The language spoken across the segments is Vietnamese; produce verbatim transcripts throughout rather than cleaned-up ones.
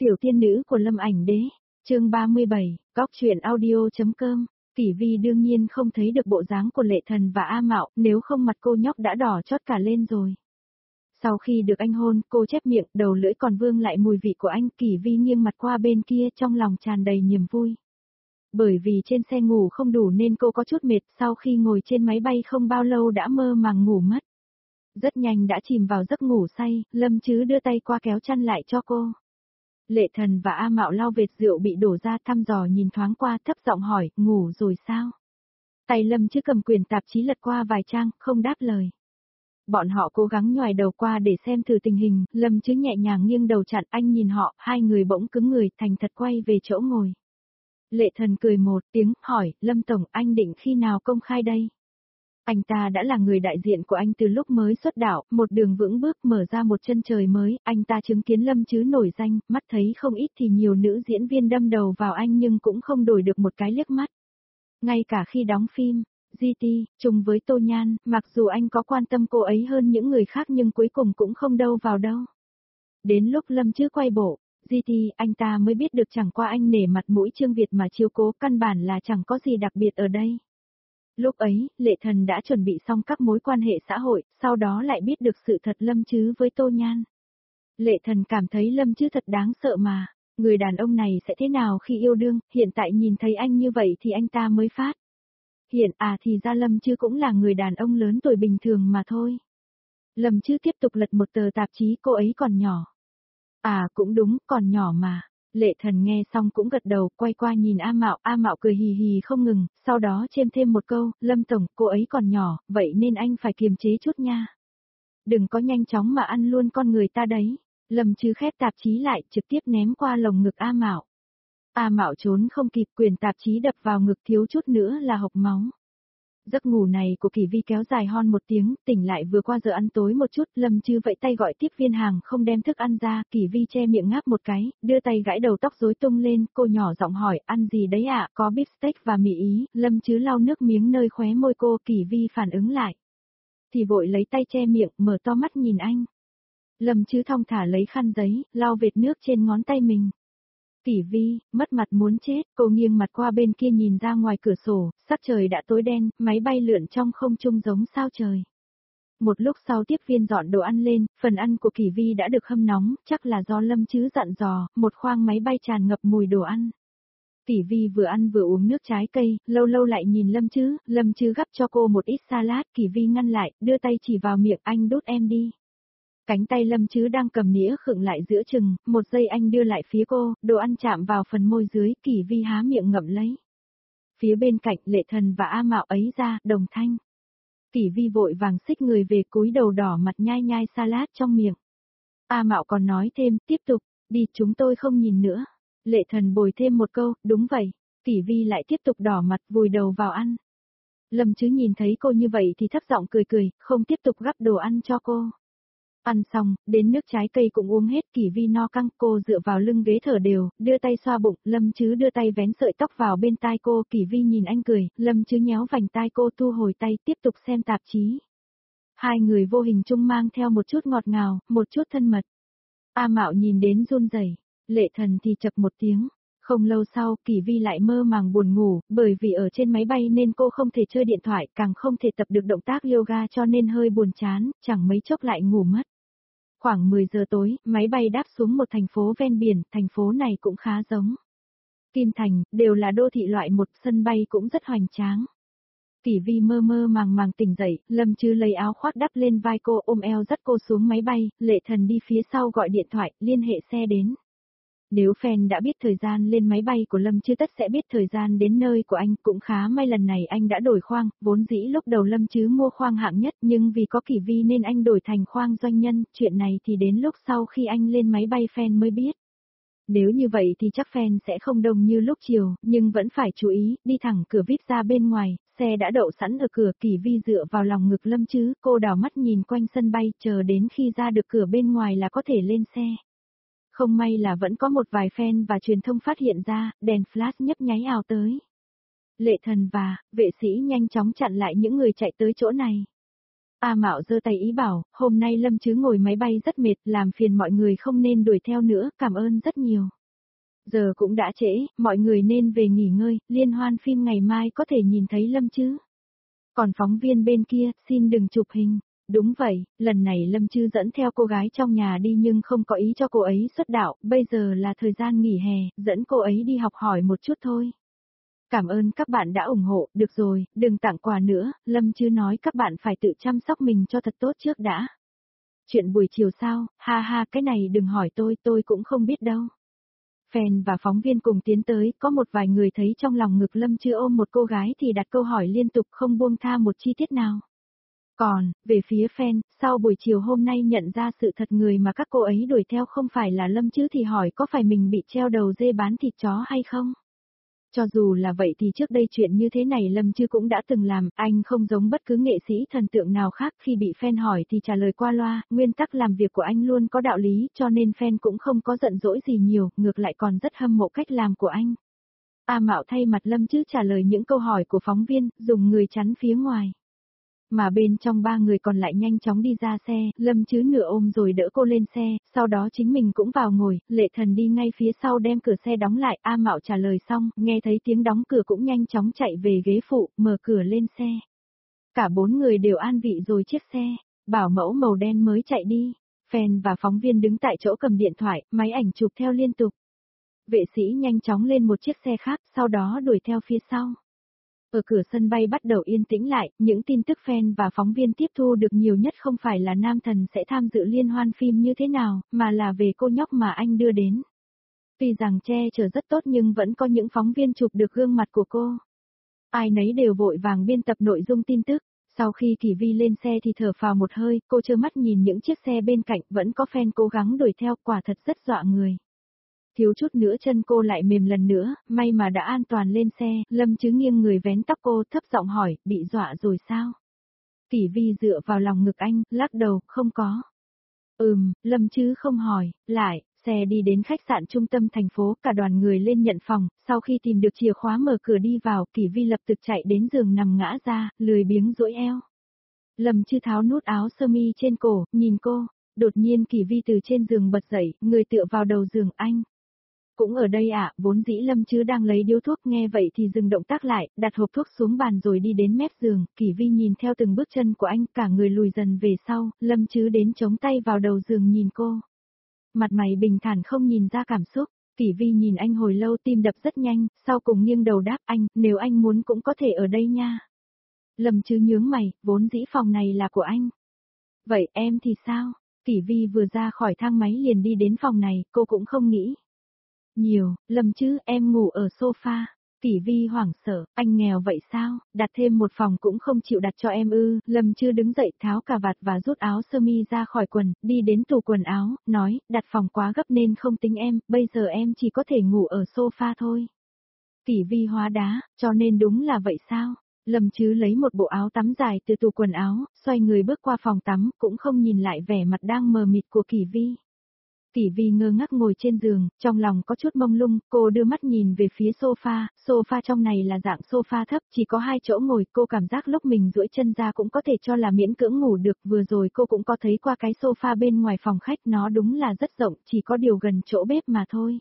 Tiểu tiên nữ của Lâm Ảnh Đế, chương ba mươi bảy, góc truyện audio.com. Kỷ Vi đương nhiên không thấy được bộ dáng của Lệ Thần và A Mạo, nếu không mặt cô nhóc đã đỏ chót cả lên rồi. Sau khi được anh hôn, cô chép miệng, đầu lưỡi còn vương lại mùi vị của anh. Kỷ Vi nghiêng mặt qua bên kia, trong lòng tràn đầy niềm vui. Bởi vì trên xe ngủ không đủ nên cô có chút mệt, sau khi ngồi trên máy bay không bao lâu đã mơ màng ngủ mất. Rất nhanh đã chìm vào giấc ngủ say, Lâm Chứ đưa tay qua kéo chăn lại cho cô. Lệ Thần và A Mạo lau vệt rượu bị đổ ra, thăm dò nhìn thoáng qua, thấp giọng hỏi, ngủ rồi sao? Tay Lâm Chứ cầm quyển tạp chí lật qua vài trang, không đáp lời. Bọn họ cố gắng nhoài đầu qua để xem thử tình hình, Lâm Chứ nhẹ nhàng nghiêng đầu chặn, anh nhìn họ, hai người bỗng cứng người, thành thật quay về chỗ ngồi. Lệ Thần cười một tiếng, hỏi, Lâm Tổng, anh định khi nào công khai đây? Anh ta đã là người đại diện của anh từ lúc mới xuất đạo, một đường vững bước mở ra một chân trời mới, anh ta chứng kiến Lâm Chứ nổi danh, mắt thấy không ít thì nhiều nữ diễn viên đâm đầu vào anh nhưng cũng không đổi được một cái liếc mắt. Ngay cả khi đóng phim, giê tê, chung với Tô Nhan, mặc dù anh có quan tâm cô ấy hơn những người khác nhưng cuối cùng cũng không đâu vào đâu. Đến lúc Lâm Chứ quay bộ, giê tê, anh ta mới biết được chẳng qua anh nể mặt mũi Trương Việt mà chiếu cố, căn bản là chẳng có gì đặc biệt ở đây. Lúc ấy, Lệ Thần đã chuẩn bị xong các mối quan hệ xã hội, sau đó lại biết được sự thật Lâm Chứ với Tô Nhan. Lệ Thần cảm thấy Lâm Chứ thật đáng sợ mà, người đàn ông này sẽ thế nào khi yêu đương, hiện tại nhìn thấy anh như vậy thì anh ta mới phát. Hiện à thì ra Lâm Chứ cũng là người đàn ông lớn tuổi bình thường mà thôi. Lâm Chứ tiếp tục lật một tờ tạp chí, cô ấy còn nhỏ. À cũng đúng, còn nhỏ mà. Lệ Thần nghe xong cũng gật đầu, quay qua nhìn A Mạo, A Mạo cười hì hì không ngừng, sau đó chêm thêm một câu, Lâm Tổng, cô ấy còn nhỏ, vậy nên anh phải kiềm chế chút nha. Đừng có nhanh chóng mà ăn luôn con người ta đấy. Lâm Chứ khép tạp chí lại, trực tiếp ném qua lồng ngực A Mạo. A Mạo trốn không kịp, quyền tạp chí đập vào ngực, thiếu chút nữa là hộc máu. Giấc ngủ này của Kỷ Vi kéo dài hon một tiếng, tỉnh lại vừa qua giờ ăn tối một chút, Lâm Chứ vẫy tay gọi tiếp viên hàng không đem thức ăn ra, Kỷ Vi che miệng ngáp một cái, đưa tay gãi đầu tóc rối tung lên, cô nhỏ giọng hỏi, ăn gì đấy ạ, có beef steak và mì ý, Lâm Chứ lau nước miếng nơi khóe môi cô, Kỷ Vi phản ứng lại. Thì vội lấy tay che miệng, mở to mắt nhìn anh. Lâm Chứ thong thả lấy khăn giấy, lau vệt nước trên ngón tay mình. Kỷ Vi, mất mặt muốn chết, cô nghiêng mặt qua bên kia nhìn ra ngoài cửa sổ, sắc trời đã tối đen, máy bay lượn trong không trung giống sao trời. Một lúc sau tiếp viên dọn đồ ăn lên, phần ăn của Kỷ Vi đã được hâm nóng, chắc là do Lâm Chứ dặn dò, một khoang máy bay tràn ngập mùi đồ ăn. Kỷ Vi vừa ăn vừa uống nước trái cây, lâu lâu lại nhìn Lâm Chứ, Lâm Chứ gắp cho cô một ít salad, Kỷ Vi ngăn lại, đưa tay chỉ vào miệng, anh đút em đi. Cánh tay Lâm Chứ đang cầm nĩa khựng lại giữa chừng, một giây anh đưa lại phía cô, đồ ăn chạm vào phần môi dưới, Kỷ Vi há miệng ngậm lấy. Phía bên cạnh Lệ Thần và A Mạo ấy ra, đồng thanh. Kỷ Vi vội vàng xích người về, cúi đầu đỏ mặt nhai nhai salad trong miệng. A Mạo còn nói thêm, tiếp tục, đi chúng tôi không nhìn nữa. Lệ Thần bồi thêm một câu, đúng vậy. Kỷ Vi lại tiếp tục đỏ mặt vùi đầu vào ăn. Lâm Chứ nhìn thấy cô như vậy thì thấp giọng cười cười, không tiếp tục gắp đồ ăn cho cô. Ăn xong, đến nước trái cây cũng uống hết, Kỷ Vi no căng, cô dựa vào lưng ghế thở đều, đưa tay xoa bụng, Lâm Chứ đưa tay vén sợi tóc vào bên tai cô, Kỷ Vi nhìn anh cười, Lâm Chứ nhéo vành tai cô, thu hồi tay, tiếp tục xem tạp chí. Hai người vô hình chung mang theo một chút ngọt ngào, một chút thân mật. A Mạo nhìn đến run rẩy, Lệ Thần thì chập một tiếng. Không lâu sau, Kỷ Vi lại mơ màng buồn ngủ, bởi vì ở trên máy bay nên cô không thể chơi điện thoại, càng không thể tập được động tác yoga cho nên hơi buồn chán, chẳng mấy chốc lại ngủ mất. Khoảng mười giờ tối, máy bay đáp xuống một thành phố ven biển, thành phố này cũng khá giống Kim Thành, đều là đô thị loại một, sân bay cũng rất hoành tráng. Kỷ Vi mơ mơ màng màng tỉnh dậy, Lâm Chứ lấy áo khoác đắp lên vai cô, ôm eo dắt cô xuống máy bay, Lệ Thần đi phía sau gọi điện thoại, liên hệ xe đến. Nếu fan đã biết thời gian lên máy bay của Lâm Chứ tất sẽ biết thời gian đến nơi của anh, cũng khá may lần này anh đã đổi khoang, vốn dĩ lúc đầu Lâm Chứ mua khoang hạng nhất nhưng vì có Kỷ Vi nên anh đổi thành khoang doanh nhân, chuyện này thì đến lúc sau khi anh lên máy bay fan mới biết. Nếu như vậy thì chắc fan sẽ không đông như lúc chiều, nhưng vẫn phải chú ý, đi thẳng cửa vê i pê ra bên ngoài, xe đã đậu sẵn ở cửa, Kỷ Vi dựa vào lòng ngực Lâm Chứ, cô đảo mắt nhìn quanh sân bay, chờ đến khi ra được cửa bên ngoài là có thể lên xe. Không may là vẫn có một vài fan và truyền thông phát hiện ra, đèn flash nhấp nháy ào tới. Lệ Thần và vệ sĩ nhanh chóng chặn lại những người chạy tới chỗ này. A Mạo giơ tay ý bảo, hôm nay Lâm Chứ ngồi máy bay rất mệt, làm phiền mọi người không nên đuổi theo nữa, cảm ơn rất nhiều. Giờ cũng đã trễ, mọi người nên về nghỉ ngơi, liên hoan phim ngày mai có thể nhìn thấy Lâm Chứ. Còn phóng viên bên kia, xin đừng chụp hình. Đúng vậy, lần này Lâm Chứ dẫn theo cô gái trong nhà đi nhưng không có ý cho cô ấy xuất đạo, bây giờ là thời gian nghỉ hè, dẫn cô ấy đi học hỏi một chút thôi. Cảm ơn các bạn đã ủng hộ, được rồi, đừng tặng quà nữa, Lâm Chứ nói các bạn phải tự chăm sóc mình cho thật tốt trước đã. Chuyện buổi chiều sao, ha ha cái này đừng hỏi tôi, tôi cũng không biết đâu. Fan và phóng viên cùng tiến tới, có một vài người thấy trong lòng ngực Lâm Chứ ôm một cô gái thì đặt câu hỏi liên tục không buông tha một chi tiết nào. Còn, về phía fan, sau buổi chiều hôm nay nhận ra sự thật người mà các cô ấy đuổi theo không phải là Lâm Chứ thì hỏi có phải mình bị treo đầu dê bán thịt chó hay không? Cho dù là vậy thì trước đây chuyện như thế này Lâm Chứ cũng đã từng làm, anh không giống bất cứ nghệ sĩ thần tượng nào khác khi bị fan hỏi thì trả lời qua loa, nguyên tắc làm việc của anh luôn có đạo lý cho nên fan cũng không có giận dỗi gì nhiều, ngược lại còn rất hâm mộ cách làm của anh. A Mạo thay mặt Lâm Chứ trả lời những câu hỏi của phóng viên, dùng người chắn phía ngoài. Mà bên trong ba người còn lại nhanh chóng đi ra xe, Lâm Chứ nửa ôm rồi đỡ cô lên xe, sau đó chính mình cũng vào ngồi, Lệ Thần đi ngay phía sau đem cửa xe đóng lại, A Mạo trả lời xong, nghe thấy tiếng đóng cửa cũng nhanh chóng chạy về ghế phụ, mở cửa lên xe. Cả bốn người đều an vị rồi chiếc xe, bảo mẫu màu đen mới chạy đi, fan và phóng viên đứng tại chỗ cầm điện thoại, máy ảnh chụp theo liên tục. Vệ sĩ nhanh chóng lên một chiếc xe khác, sau đó đuổi theo phía sau. Ở cửa sân bay bắt đầu yên tĩnh lại, những tin tức fan và phóng viên tiếp thu được nhiều nhất không phải là nam thần sẽ tham dự liên hoan phim như thế nào, mà là về cô nhóc mà anh đưa đến. Tuy rằng che chở rất tốt nhưng vẫn có những phóng viên chụp được gương mặt của cô. Ai nấy đều vội vàng biên tập nội dung tin tức. Sau khi Kỳ Vi lên xe thì thở phào một hơi, cô trơ mắt nhìn những chiếc xe bên cạnh vẫn có fan cố gắng đuổi theo, quả thật rất dọa người. Thiếu chút nữa chân cô lại mềm lần nữa, may mà đã an toàn lên xe, Lâm Chứ nghiêng người vén tóc cô thấp giọng hỏi, bị dọa rồi sao? Kỳ Vi dựa vào lòng ngực anh, lắc đầu, không có. Ừm, Lâm Chứ không hỏi, lại, xe đi đến khách sạn trung tâm thành phố, cả đoàn người lên nhận phòng, sau khi tìm được chìa khóa mở cửa đi vào, Kỳ Vi lập tức chạy đến giường nằm ngã ra, lười biếng duỗi eo. Lâm Chứ tháo nút áo sơ mi trên cổ, nhìn cô, đột nhiên Kỳ Vi từ trên giường bật dậy, người tựa vào đầu giường anh. Cũng ở đây ạ, à, vốn dĩ Lâm Chứ đang lấy điếu thuốc nghe vậy thì dừng động tác lại, đặt hộp thuốc xuống bàn rồi đi đến mép giường, Kỳ Vi nhìn theo từng bước chân của anh, cả người lùi dần về sau, Lâm Chứ đến chống tay vào đầu giường nhìn cô. Mặt mày bình thản không nhìn ra cảm xúc, Kỳ Vi nhìn anh hồi lâu tim đập rất nhanh, sau cùng nghiêng đầu đáp anh, nếu anh muốn cũng có thể ở đây nha. Lâm Chứ nhướng mày, vốn dĩ phòng này là của anh. Vậy em thì sao? Kỳ Vi vừa ra khỏi thang máy liền đi đến phòng này, cô cũng không nghĩ nhiều, Lâm Chứ, em ngủ ở sofa. Kỳ Vi hoảng sợ, anh nghèo vậy sao, đặt thêm một phòng cũng không chịu đặt cho em ư, Lâm Chứ đứng dậy tháo cà vạt và rút áo sơ mi ra khỏi quần, đi đến tủ quần áo, nói, đặt phòng quá gấp nên không tính em, bây giờ em chỉ có thể ngủ ở sofa thôi. Kỳ Vi hóa đá, cho nên đúng là vậy sao? Lâm Chứ lấy một bộ áo tắm dài từ tủ quần áo, xoay người bước qua phòng tắm, cũng không nhìn lại vẻ mặt đang mờ mịt của Kỳ Vi. Kỳ Vi ngơ ngác ngồi trên giường, trong lòng có chút mông lung, cô đưa mắt nhìn về phía sofa, sofa trong này là dạng sofa thấp, chỉ có hai chỗ ngồi, cô cảm giác lúc mình duỗi chân ra cũng có thể cho là miễn cưỡng ngủ được, vừa rồi cô cũng có thấy qua cái sofa bên ngoài phòng khách, nó đúng là rất rộng, chỉ có điều gần chỗ bếp mà thôi.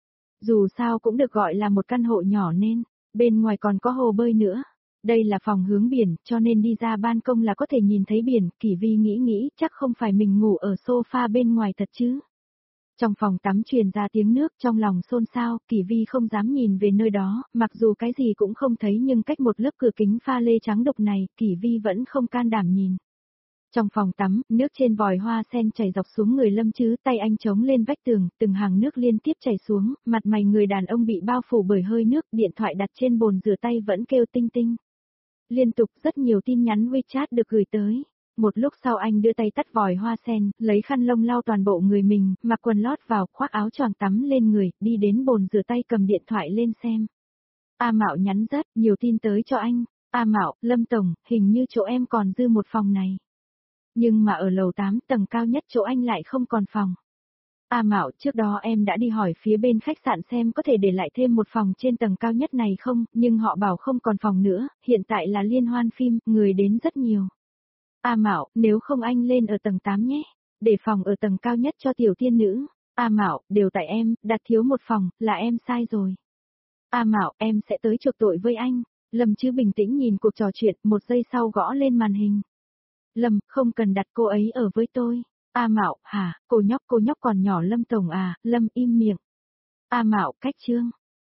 Dù sao cũng được gọi là một căn hộ nhỏ nên, bên ngoài còn có hồ bơi nữa. Đây là phòng hướng biển, cho nên đi ra ban công là có thể nhìn thấy biển, Kỳ Vi nghĩ nghĩ, chắc không phải mình ngủ ở sofa bên ngoài thật chứ. Trong phòng tắm truyền ra tiếng nước, trong lòng xôn xao, Kỳ Vi không dám nhìn về nơi đó, mặc dù cái gì cũng không thấy nhưng cách một lớp cửa kính pha lê trắng đục này, Kỳ Vi vẫn không can đảm nhìn. Trong phòng tắm, nước trên vòi hoa sen chảy dọc xuống người Lâm Chứ, tay anh chống lên vách tường, từng hàng nước liên tiếp chảy xuống, mặt mày người đàn ông bị bao phủ bởi hơi nước, điện thoại đặt trên bồn rửa tay vẫn kêu tinh tinh. Liên tục rất nhiều tin nhắn WeChat được gửi tới. Một lúc sau anh đưa tay tắt vòi hoa sen, lấy khăn lông lau toàn bộ người mình, mặc quần lót vào, khoác áo choàng tắm lên người, đi đến bồn rửa tay cầm điện thoại lên xem. A Mạo nhắn rất nhiều tin tới cho anh. A Mạo, Lâm Tổng, hình như chỗ em còn dư một phòng này. Nhưng mà ở lầu tám tầng cao nhất chỗ anh lại không còn phòng. A Mạo, trước đó em đã đi hỏi phía bên khách sạn xem có thể để lại thêm một phòng trên tầng cao nhất này không, nhưng họ bảo không còn phòng nữa, hiện tại là liên hoan phim, người đến rất nhiều. A Mạo, nếu không anh lên ở tầng tám nhé, để phòng ở tầng cao nhất cho tiểu tiên nữ. A Mạo, đều tại em, đặt thiếu một phòng, là em sai rồi. A Mạo, em sẽ tới chuộc tội với anh. Lâm Chứ bình tĩnh nhìn cuộc trò chuyện, một giây sau gõ lên màn hình. Lâm, không cần đặt cô ấy ở với tôi. A Mạo, hả, cô nhóc cô nhóc còn nhỏ Lâm Tổng à, Lâm im miệng. A Mạo, cách chương.